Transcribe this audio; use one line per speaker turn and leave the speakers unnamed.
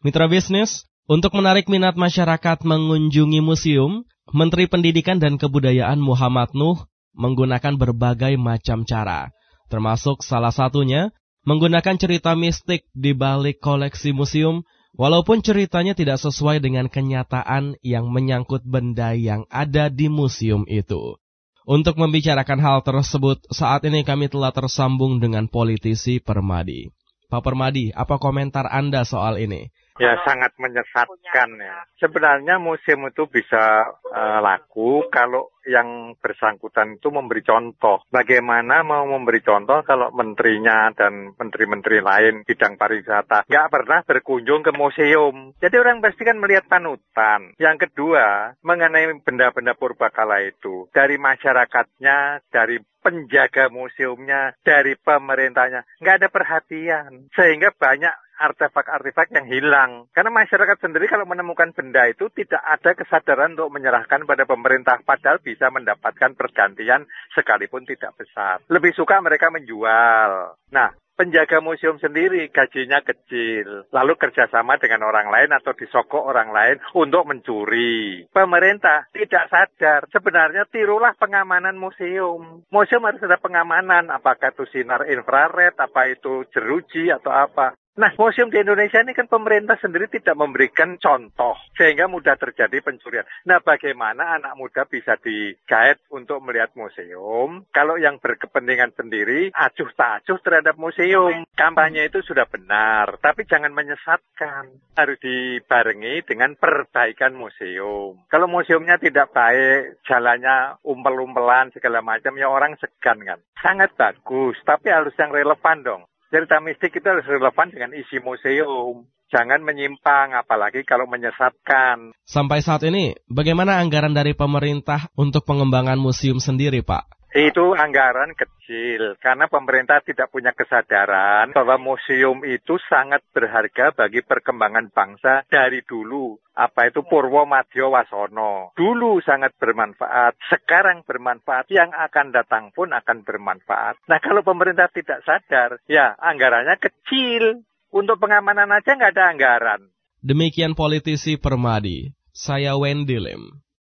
Mitra bisnis, untuk menarik minat masyarakat mengunjungi museum, Menteri Pendidikan dan Kebudayaan Muhammad Nuh menggunakan berbagai macam cara, termasuk salah satunya menggunakan cerita mistik di balik koleksi museum, walaupun ceritanya tidak sesuai dengan kenyataan yang menyangkut benda yang ada di museum itu. Untuk membicarakan hal tersebut, saat ini kami telah tersambung dengan politisi Permadi. Pak Permadi, apa komentar Anda soal ini?
Ya, sangat menyesatkan ya. Sebenarnya museum itu bisa laku kalau yang bersangkutan itu memberi contoh. Bagaimana mau memberi contoh kalau menterinya dan menteri-menteri lain bidang pariwisata nggak pernah berkunjung ke museum. Jadi orang pasti kan melihat panutan. Yang kedua, mengenai benda-benda purbakala itu, dari masyarakatnya, dari penjaga museumnya, dari pemerintahnya, nggak ada perhatian. Sehingga banyak artefak-artefak yang hilang. Karena masyarakat sendiri kalau menemukan benda itu tidak ada kesadaran untuk menyerahkan pada pemerintah, padahal bisa mendapatkan pergantian sekalipun tidak besar. Lebih suka mereka menjual. Nah, penjaga museum sendiri gajinya kecil, lalu kerjasama dengan orang lain atau disokok orang lain untuk mencuri. Pemerintah tidak sadar, sebenarnya tirulah pengamanan museum. Museum harus ada pengamanan, apakah itu sinar infrared, apa itu jeruji atau apa. Nah, museum di Indonesia ini kan pemerintah sendiri tidak memberikan contoh, sehingga mudah terjadi pencurian. Nah, bagaimana anak muda bisa digait untuk melihat museum, kalau yang berkepentingan sendiri acuh tak acuh terhadap museum. Kampanye itu sudah benar, tapi jangan menyesatkan. Harus dibarengi dengan perbaikan museum. Kalau museumnya tidak baik, jalannya umpel-umpelan segala macam, ya orang segan kan. Sangat bagus, tapi harus yang relevan dong. Cerita mistik itu harus relevan dengan isi museum. Jangan menyimpang, apalagi kalau menyesatkan.
Sampai saat ini, bagaimana anggaran dari pemerintah untuk pengembangan museum sendiri, Pak?
Itu anggaran kecil, karena pemerintah tidak punya kesadaran bahwa museum itu sangat berharga bagi perkembangan bangsa dari dulu. Apa itu Purwo Madya Wasono. Dulu sangat bermanfaat, sekarang bermanfaat, yang akan datang pun akan bermanfaat. Nah, kalau pemerintah tidak sadar, ya anggarannya kecil. Untuk pengamanan aja nggak ada anggaran.
Demikian politisi Permadi, saya Wendy Lim.